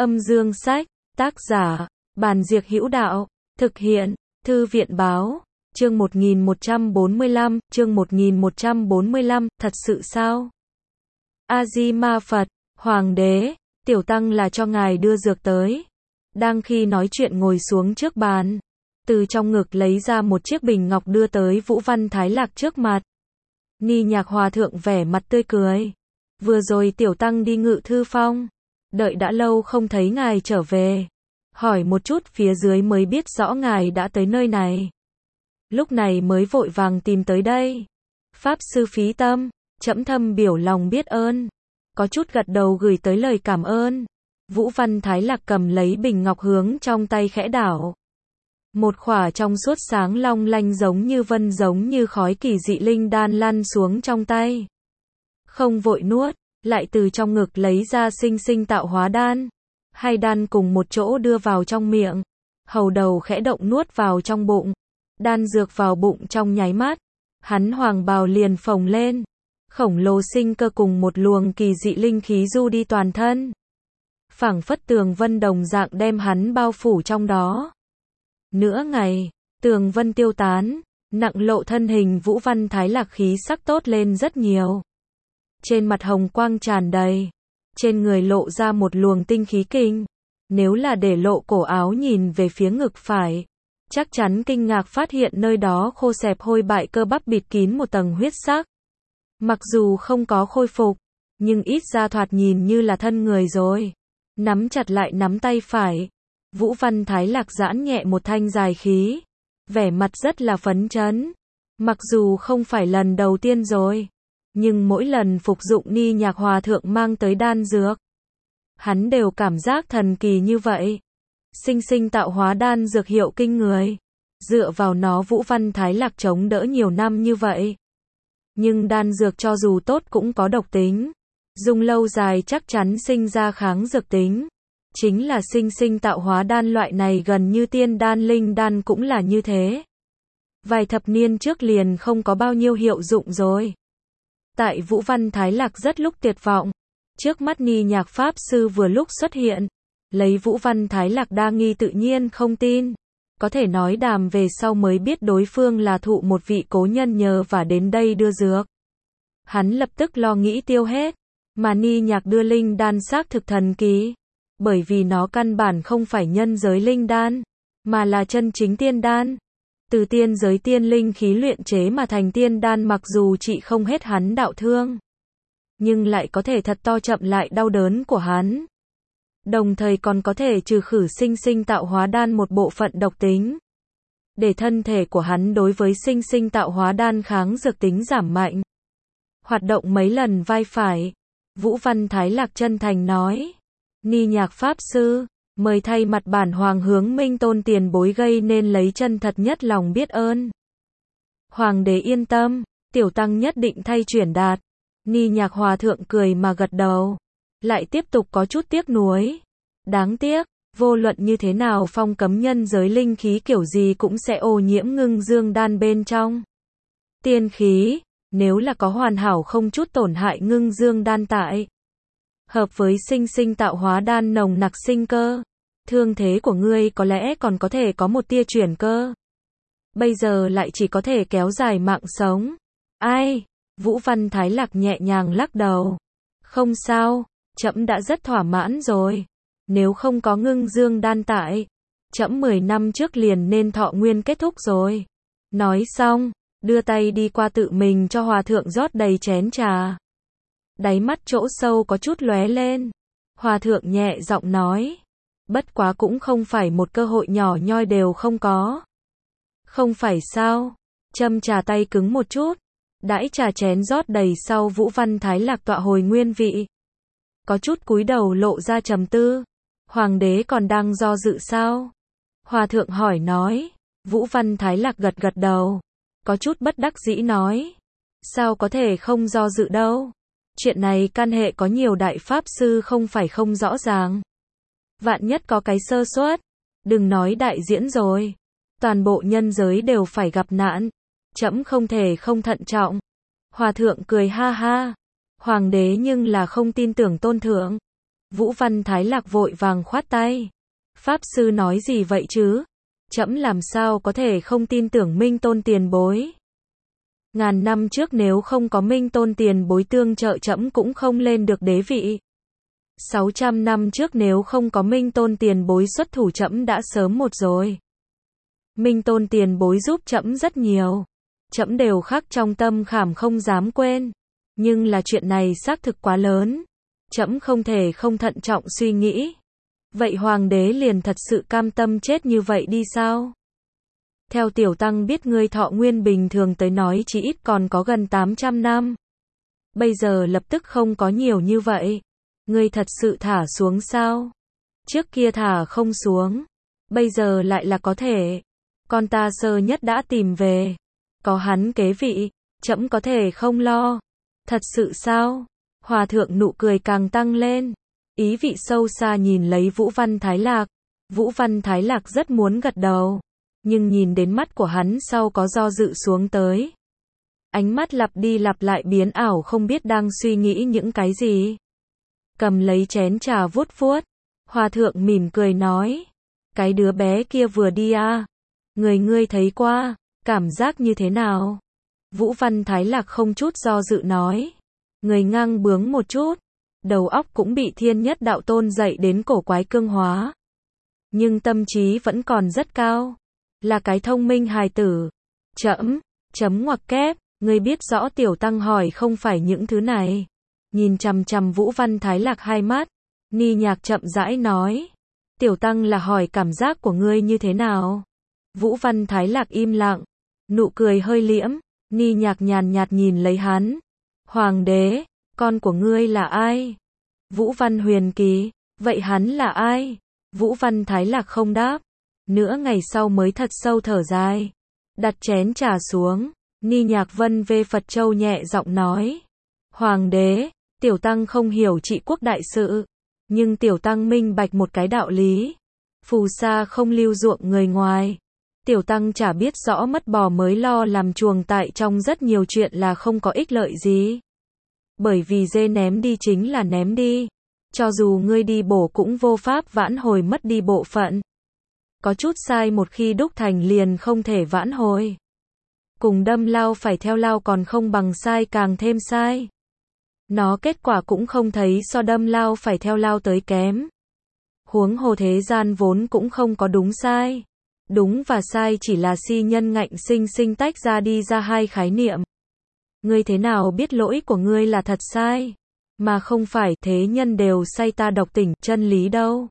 Âm dương sách, tác giả, Bàn Diệc Hữu Đạo, thực hiện, Thư viện báo, chương 1145, chương 1145, thật sự sao? A-di-ma Phật, Hoàng đế, tiểu tăng là cho ngài đưa dược tới. Đang khi nói chuyện ngồi xuống trước bàn, từ trong ngực lấy ra một chiếc bình ngọc đưa tới Vũ Văn Thái Lạc trước mặt. Ni Nhạc Hòa thượng vẻ mặt tươi cười. Vừa rồi tiểu tăng đi Ngự Thư Phong, đợi đã lâu không thấy ngài trở về. Hỏi một chút phía dưới mới biết rõ ngài đã tới nơi này. Lúc này mới vội vàng tìm tới đây. Pháp sư phí tâm, trẫm thâm biểu lòng biết ơn. Có chút gật đầu gửi tới lời cảm ơn. Vũ Văn Thái Lạc cầm lấy bình ngọc hướng trong tay khẽ đảo. Một khỏa trong suốt sáng long lanh giống như vân giống như khói kỳ dị linh đan lăn xuống trong tay. Không vội nuốt, lại từ trong ngực lấy ra sinh sinh tạo hóa đan. Hai đan cùng một chỗ đưa vào trong miệng. Hầu đầu khẽ động nuốt vào trong bụng. Đan dược vào bụng trong nháy mắt. Hắn hoàng bào liền phồng lên. Khổng lồ sinh cơ cùng một luồng kỳ dị linh khí du đi toàn thân. Phảng phất tường vân đồng dạng đem hắn bao phủ trong đó. Nửa ngày, tường vân tiêu tán, nặng lộ thân hình Vũ Văn Thái Lạc khí sắc tốt lên rất nhiều. Trên mặt hồng quang tràn đầy, trên người lộ ra một luồng tinh khí kinh. Nếu là để lộ cổ áo nhìn về phía ngực phải, chắc chắn kinh ngạc phát hiện nơi đó khô xẹp hôi bại cơ bắp bịt kín một tầng huyết sắc. Mặc dù không có khôi phục, nhưng ít ra thoạt nhìn như là thân người rồi. Nắm chặt lại nắm tay phải, Vũ Văn Thái Lạc giãn nhẹ một thanh dài khí, vẻ mặt rất là phấn chấn. Mặc dù không phải lần đầu tiên rồi, nhưng mỗi lần phục dụng Ni Nhạc Hòa thượng mang tới đan dược, hắn đều cảm giác thần kỳ như vậy. Sinh sinh tạo hóa đan dược hiệu kinh người, dựa vào nó Vũ Văn Thái Lạc chống đỡ nhiều năm như vậy. Nhưng đan dược cho dù tốt cũng có độc tính, dùng lâu dài chắc chắn sinh ra kháng dược tính. Chính là sinh sinh tạo hóa đan loại này gần như tiên đan linh đan cũng là như thế. Vài thập niên trước liền không có bao nhiêu hiệu dụng rồi. Tại Vũ Văn Thái Lạc rất lúc tuyệt vọng, trước mắt Ni Nhạc Pháp Sư vừa lúc xuất hiện, lấy Vũ Văn Thái Lạc đa nghi tự nhiên không tin. Có thể nói đàm về sau mới biết đối phương là thụ một vị cố nhân nhờ và đến đây đưa dược. Hắn lập tức lo nghĩ tiêu hết, mà Ni Nhạc đưa linh đan xác thực thần kỳ. Bởi vì nó căn bản không phải nhân giới linh đan, mà là chân chính tiên đan. Từ tiên giới tiên linh khí luyện chế mà thành tiên đan mặc dù trị không hết hắn đạo thương, nhưng lại có thể thật to chậm lại đau đớn của hắn. Đồng thời còn có thể trừ khử sinh sinh tạo hóa đan một bộ phận độc tính. Để thân thể của hắn đối với sinh sinh tạo hóa đan kháng dược tính giảm mạnh. Hoạt động mấy lần vai phải, Vũ Văn Thái Lạc chân thành nói. Ni Nhạc Pháp Sư, mời thay mặt bản hoàng hướng Minh Tôn tiền bối gây nên lấy chân thật nhất lòng biết ơn. Hoàng đế yên tâm, tiểu tăng nhất định thay chuyển đạt. Ni Nhạc Hòa thượng cười mà gật đầu. Lại tiếp tục có chút tiếc nuối. Đáng tiếc, vô luận như thế nào phong cấm nhân giới linh khí kiểu gì cũng sẽ ô nhiễm ngưng dương đan bên trong. Tiên khí, nếu là có hoàn hảo không chút tổn hại ngưng dương đan tại. Hợp với sinh sinh tạo hóa đan nồng nặc sinh cơ. Thương thế của ngươi có lẽ còn có thể có một tia chuyển cơ. Bây giờ lại chỉ có thể kéo dài mạng sống. Ai? Vũ Văn Thái Lạc nhẹ nhàng lắc đầu. Không sao, trẫm đã rất thỏa mãn rồi. Nếu không có ngưng dương đan tại, trẫm 10 năm trước liền nên thọ nguyên kết thúc rồi. Nói xong, đưa tay đi qua tự mình cho hòa thượng rót đầy chén trà. Đáy mắt chỗ sâu có chút lóe lên. Hòa thượng nhẹ giọng nói. Bất quá cũng không phải một cơ hội nhỏ nhoi đều không có. Không phải sao? Châm trà tay cứng một chút. Đãi trà chén rót đầy sau Vũ Văn Thái Lạc tọa hồi nguyên vị. Có chút cúi đầu lộ ra trầm tư. Hoàng đế còn đang do dự sao? Hòa thượng hỏi nói. Vũ Văn Thái Lạc gật gật đầu. Có chút bất đắc dĩ nói. Sao có thể không do dự đâu? Chuyện này can hệ có nhiều đại pháp sư không phải không rõ ràng. Vạn nhất có cái sơ suất, đừng nói đại diễn rồi. Toàn bộ nhân giới đều phải gặp nạn. Trẫm không thể không thận trọng. Hòa thượng cười ha ha. Hoàng đế nhưng là không tin tưởng tôn thượng. Vũ Văn Thái Lạc vội vàng khoát tay. Pháp sư nói gì vậy chứ? Trẫm làm sao có thể không tin tưởng Minh Tôn tiền bối? Ngàn năm trước nếu không có Minh Tôn tiền bối tương trợ trẫm cũng không lên được đế vị. 600 năm trước nếu không có Minh Tôn tiền bối xuất thủ trẫm đã sớm một rồi. Minh Tôn tiền bối giúp trẫm rất nhiều. Trẫm đều khắc trong tâm khảm không dám quên. Nhưng là chuyện này xác thực quá lớn. Trẫm không thể không thận trọng suy nghĩ. Vậy hoàng đế liền thật sự cam tâm chết như vậy đi sao? Theo tiểu tăng biết ngươi thọ nguyên bình thường tới nói chỉ ít còn có gần 800 năm. Bây giờ lập tức không có nhiều như vậy. Ngươi thật sự thả xuống sao? Trước kia thả không xuống. Bây giờ lại là có thể. Con ta sơ nhất đã tìm về. Có hắn kế vị. Trẫm có thể không lo. Thật sự sao? Hòa thượng nụ cười càng tăng lên. Ý vị sâu xa nhìn lấy Vũ Văn Thái Lạc. Vũ Văn Thái Lạc rất muốn gật đầu. Nhưng nhìn đến mắt của hắn sau có do dự xuống tới. Ánh mắt lặp đi lặp lại biến ảo không biết đang suy nghĩ những cái gì. Cầm lấy chén trà vuốt vuốt. Hòa thượng mỉm cười nói. Cái đứa bé kia vừa đi à? Ngươi thấy qua, cảm giác như thế nào? Vũ Văn Thái Lạc không chút do dự nói. Người ngang bướng một chút. Đầu óc cũng bị Thiên Nhất Đạo Tôn dạy đến cổ quái cương hóa. Nhưng tâm trí vẫn còn rất cao. Là cái thông minh hài tử. Chấm ngoặc kép, ngươi biết rõ tiểu tăng hỏi không phải những thứ này. Nhìn chằm chằm Vũ Văn Thái Lạc hai mắt. Ni Nhạc chậm rãi nói. Tiểu tăng là hỏi cảm giác của ngươi như thế nào? Vũ Văn Thái Lạc im lặng. Nụ cười hơi liễm. Ni Nhạc nhàn nhạt nhìn lấy hắn. Hoàng đế, con của ngươi là ai? Vũ Văn Huyền Kỳ, vậy hắn là ai? Vũ Văn Thái Lạc không đáp. Nửa ngày sau mới thật sâu thở dài. Đặt chén trà xuống. Ni Nhạc vân về Phật Châu nhẹ giọng nói. Hoàng đế, tiểu tăng không hiểu trị quốc đại sự. Nhưng tiểu tăng minh bạch một cái đạo lý. Phù sa không lưu ruộng người ngoài. Tiểu tăng chả biết rõ mất bò mới lo làm chuồng tại trong rất nhiều chuyện là không có ích lợi gì. Bởi vì dê ném đi chính là ném đi. Cho dù ngươi đi bổ cũng vô pháp vãn hồi mất đi bộ phận. Có chút sai một khi đúc thành liền không thể vãn hồi. Cùng đâm lao phải theo lao còn không bằng sai càng thêm sai. Nó kết quả cũng không thấy so đâm lao phải theo lao tới kém. Huống hồ thế gian vốn cũng không có đúng sai. Đúng và sai chỉ là si nhân ngạnh sinh tách ra đi ra hai khái niệm. Ngươi thế nào biết lỗi của ngươi là thật sai? Mà không phải thế nhân đều say ta độc tỉnh chân lý đâu.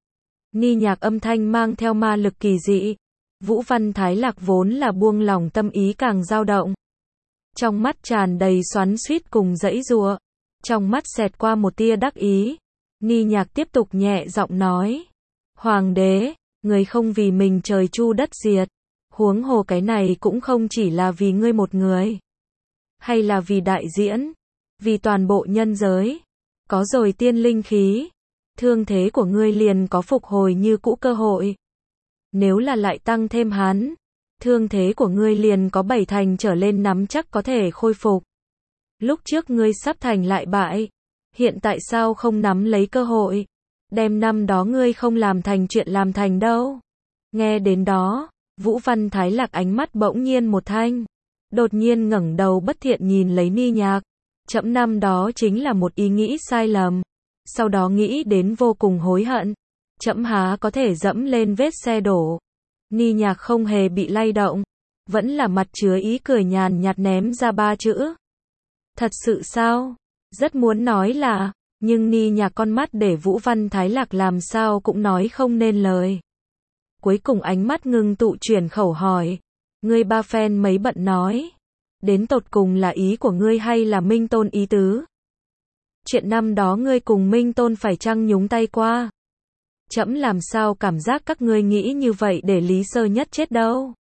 Ni Nhạc âm thanh mang theo ma lực kỳ dị. Vũ Văn Thái Lạc vốn là buông lòng tâm ý càng dao động. Trong mắt tràn đầy xoắn xuýt cùng dãy giụa. Trong mắt xẹt qua một tia đắc ý. Ni Nhạc tiếp tục nhẹ giọng nói. Hoàng đế, người không vì mình trời chu đất diệt. Huống hồ cái này cũng không chỉ là vì ngươi một người. Hay là vì đại diễn. Vì toàn bộ nhân giới. Có rồi tiên linh khí. Thương thế của ngươi liền có phục hồi như cũ cơ hội. Nếu là lại tăng thêm hắn. Thương thế của ngươi liền có 7 thành trở lên nắm chắc có thể khôi phục. Lúc trước ngươi sắp thành lại bại. Hiện tại sao không nắm lấy cơ hội? Đem năm đó ngươi không làm thành chuyện làm thành đâu. Nghe đến đó, Vũ Văn Thái Lạc ánh mắt bỗng nhiên một thanh. Đột nhiên ngẩng đầu bất thiện nhìn lấy Ni Nhạc. Trẫm năm đó chính là một ý nghĩ sai lầm. Sau đó nghĩ đến vô cùng hối hận. Trẫm há có thể dẫm lên vết xe đổ. Ni Nhạc không hề bị lay động. Vẫn là mặt chứa ý cười nhàn nhạt ném ra 3 chữ. Thật sự sao? Rất muốn nói là, nhưng Ni Nhạc con mắt để Vũ Văn Thái Lạc làm sao cũng nói không nên lời. Cuối cùng ánh mắt ngưng tụ chuyển khẩu hỏi. Ngươi ba phen mấy bận nói. Đến tột cùng là ý của ngươi hay là Minh Tôn ý tứ? Chuyện năm đó ngươi cùng Minh Tôn phải chăng nhúng tay qua? Trẫm làm sao cảm giác các ngươi nghĩ như vậy để Lý Sơ Nhất chết đâu?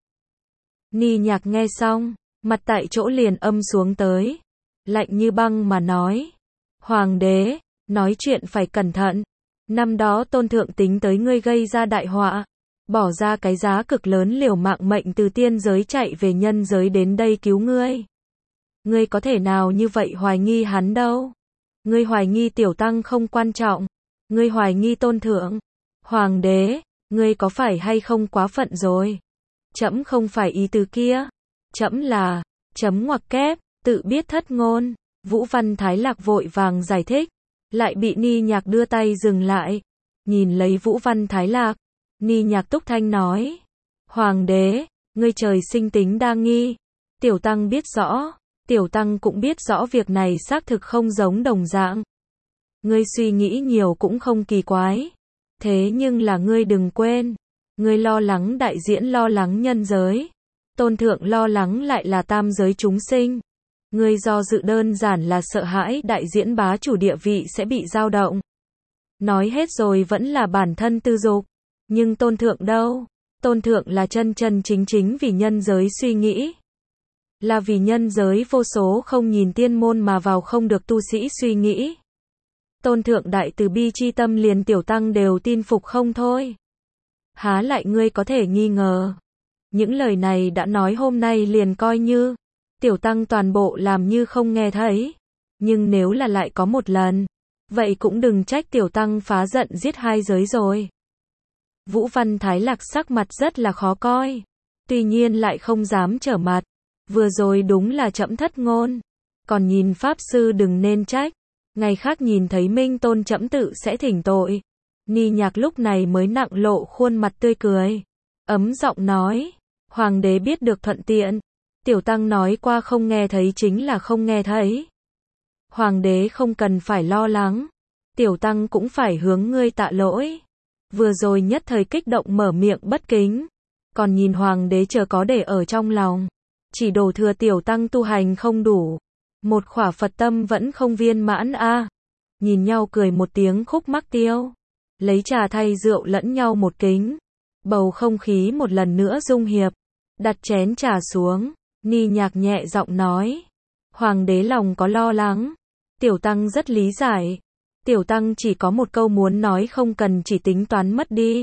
Ni Nhạc nghe xong, mặt tại chỗ liền âm xuống tới. Lạnh như băng mà nói. Hoàng đế, nói chuyện phải cẩn thận. Năm đó Tôn thượng tính tới ngươi gây ra đại họa. Bỏ ra cái giá cực lớn liều mạng mệnh từ tiên giới chạy về nhân giới đến đây cứu ngươi. Ngươi có thể nào như vậy hoài nghi hắn đâu? Ngươi hoài nghi tiểu tăng không quan trọng. Ngươi hoài nghi tôn thượng. Hoàng đế, ngươi có phải hay không quá phận rồi? Trẫm không phải ý tứ kia. Trẫm là, chấm ngoặc kép, tự biết thất ngôn. Vũ Văn Thái Lạc vội vàng giải thích. Lại bị Ni Nhạc đưa tay dừng lại. Nhìn lấy Vũ Văn Thái Lạc. Ni Nhạc túc thanh nói. Hoàng đế, ngươi trời sinh tính đa nghi. Tiểu tăng biết rõ. Tiểu tăng cũng biết rõ việc này xác thực không giống đồng dạng. Ngươi suy nghĩ nhiều cũng không kỳ quái. Thế nhưng là ngươi đừng quên. Ngươi lo lắng đại diễn lo lắng nhân giới. Tôn thượng lo lắng lại là tam giới chúng sinh. Ngươi do dự đơn giản là sợ hãi đại diễn bá chủ địa vị sẽ bị dao động. Nói hết rồi vẫn là bản thân tư dục. Nhưng tôn thượng đâu? Tôn thượng là chân chân chính chính vì nhân giới suy nghĩ. Là vì nhân giới vô số không nhìn tiên môn mà vào không được tu sĩ suy nghĩ. Tôn thượng đại từ bi chi tâm liền tiểu tăng đều tin phục không thôi. Há lại ngươi có thể nghi ngờ. Những lời này đã nói hôm nay liền coi như tiểu tăng toàn bộ làm như không nghe thấy. Nhưng nếu là lại có một lần, vậy cũng đừng trách tiểu tăng phá giận giết hai giới rồi. Vũ Văn Thái Lạc sắc mặt rất là khó coi. Tuy nhiên lại không dám trở mặt. Vừa rồi đúng là trẫm thất ngôn. Còn nhìn Pháp Sư đừng nên trách. Ngày khác nhìn thấy Minh Tôn trẫm tự sẽ thỉnh tội. Ni Nhạc lúc này mới nặng lộ khuôn mặt tươi cười. Ấm giọng nói. Hoàng đế biết được thuận tiện. Tiểu tăng nói qua không nghe thấy chính là không nghe thấy. Hoàng đế không cần phải lo lắng. Tiểu tăng cũng phải hướng ngươi tạ lỗi. Vừa rồi nhất thời kích động mở miệng bất kính. Còn nhìn hoàng đế chờ có để ở trong lòng. Chỉ đổ thừa tiểu tăng tu hành không đủ. Một khỏa Phật tâm vẫn không viên mãn a. Nhìn nhau cười một tiếng khúc mắc tiêu. Lấy trà thay rượu lẫn nhau một kính. Bầu không khí một lần nữa dung hiệp. Đặt chén trà xuống. Ni Nhạc nhẹ giọng nói. Hoàng đế lòng có lo lắng. Tiểu tăng rất lý giải. Tiểu tăng chỉ có một câu muốn nói không cần chỉ tính toán mất đi.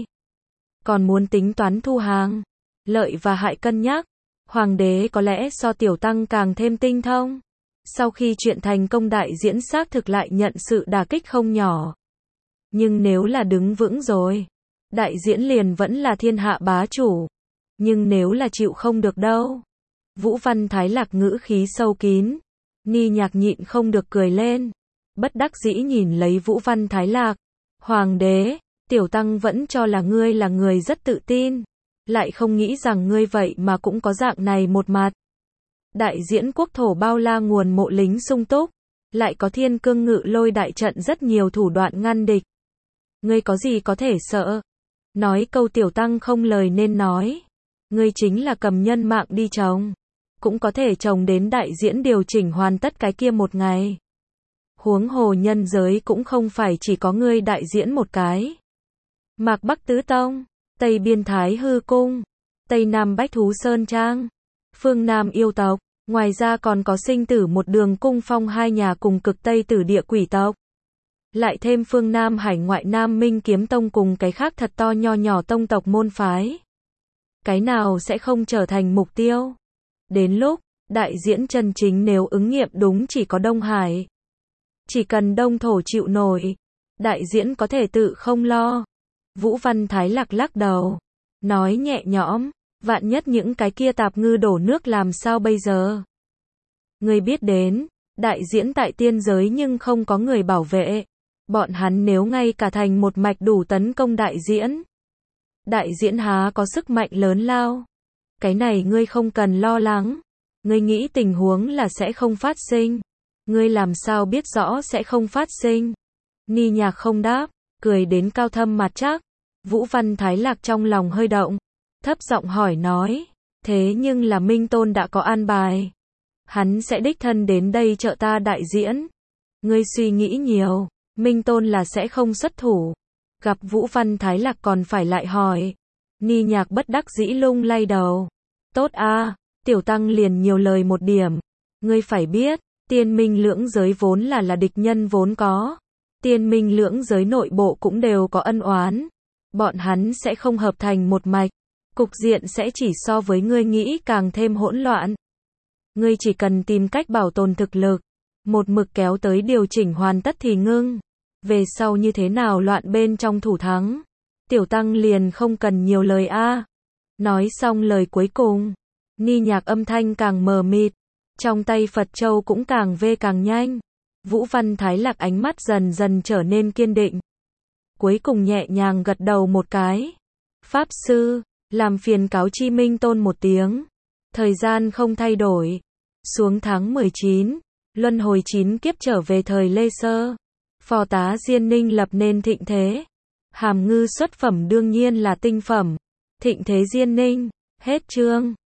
Còn muốn tính toán thu hàng. Lợi và hại cân nhắc. Hoàng đế có lẽ so tiểu tăng càng thêm tinh thông. Sau khi chuyện thành công đại diễn xác thực lại nhận sự đả kích không nhỏ. Nhưng nếu là đứng vững rồi, đại diễn liền vẫn là thiên hạ bá chủ. Nhưng nếu là chịu không được đâu. Vũ Văn Thái Lạc ngữ khí sâu kín. Ni Nhạc nhịn không được cười lên. Bất đắc dĩ nhìn lấy Vũ Văn Thái Lạc. Hoàng đế, tiểu tăng vẫn cho là ngươi là người rất tự tin. Lại không nghĩ rằng ngươi vậy mà cũng có dạng này một mặt. Đại diễn quốc thổ bao la nguồn mộ lính sung túc. Lại có thiên cương ngự lôi đại trận rất nhiều thủ đoạn ngăn địch. Ngươi có gì có thể sợ? Nói câu tiểu tăng không lời nên nói. Ngươi chính là cầm nhân mạng đi trồng. Cũng có thể trồng đến đại diễn điều chỉnh hoàn tất cái kia một ngày. Huống hồ nhân giới cũng không phải chỉ có ngươi đại diễn một cái. Mạc Bắc Tứ Tông, Tây Biên Thái Hư Cung, Tây Nam Bách Thú Sơn Trang, phương Nam yêu tộc, ngoài ra còn có sinh tử một đường cung phong hai nhà cùng cực Tây Tử địa quỷ tộc. Lại thêm phương Nam hải ngoại Nam Minh Kiếm Tông cùng cái khác thật to nho nhỏ tông tộc môn phái. Cái nào sẽ không trở thành mục tiêu? Đến lúc, đại diễn chân chính nếu ứng nghiệm đúng chỉ có Đông Hải. Chỉ cần Đông Thổ chịu nổi, đại diễn có thể tự không lo. Vũ Văn Thái Lạc lắc đầu, nói nhẹ nhõm, vạn nhất những cái kia tạp ngư đổ nước làm sao bây giờ? Ngươi biết đến, đại diễn tại tiên giới nhưng không có người bảo vệ. Bọn hắn nếu ngay cả thành một mạch đủ tấn công đại diễn. Đại diễn há có sức mạnh lớn lao. Cái này ngươi không cần lo lắng. Ngươi nghĩ tình huống là sẽ không phát sinh. Ngươi làm sao biết rõ sẽ không phát sinh? Ni Nhạc không đáp, cười đến cao thâm mặt chắc. Vũ Văn Thái Lạc trong lòng hơi động, thấp giọng hỏi nói, thế nhưng là Minh Tôn đã có an bài. Hắn sẽ đích thân đến đây trợ ta đại diễn. Ngươi suy nghĩ nhiều, Minh Tôn là sẽ không xuất thủ. Gặp Vũ Văn Thái Lạc còn phải lại hỏi. Ni Nhạc bất đắc dĩ lung lay đầu. Tốt a, tiểu tăng liền nhiều lời một điểm. Ngươi phải biết, tiên minh lưỡng giới vốn là địch nhân vốn có. Tiên minh lưỡng giới nội bộ cũng đều có ân oán. Bọn hắn sẽ không hợp thành một mạch. Cục diện sẽ chỉ so với ngươi nghĩ càng thêm hỗn loạn. Ngươi chỉ cần tìm cách bảo tồn thực lực. Một mực kéo tới điều chỉnh hoàn tất thì ngưng. về sau như thế nào loạn bên trong thủ thắng. Tiểu tăng liền không cần nhiều lời a. Nói xong lời cuối cùng, ni nhạc âm thanh càng mờ mịt, trong tay Phật châu cũng càng vê càng nhanh. Vũ Văn Thái Lạc ánh mắt dần dần trở nên kiên định. Cuối cùng nhẹ nhàng gật đầu một cái. Pháp sư, làm phiền cáo Chi Minh Tôn một tiếng. Thời gian không thay đổi. Xuống tháng 19, luân hồi 9 kiếp trở về thời Lê Sơ. Phò tá Diên Ninh lập nên thịnh thế. Hàm ngư xuất phẩm đương nhiên là tinh phẩm. Thịnh thế Diên Ninh. Hết chương.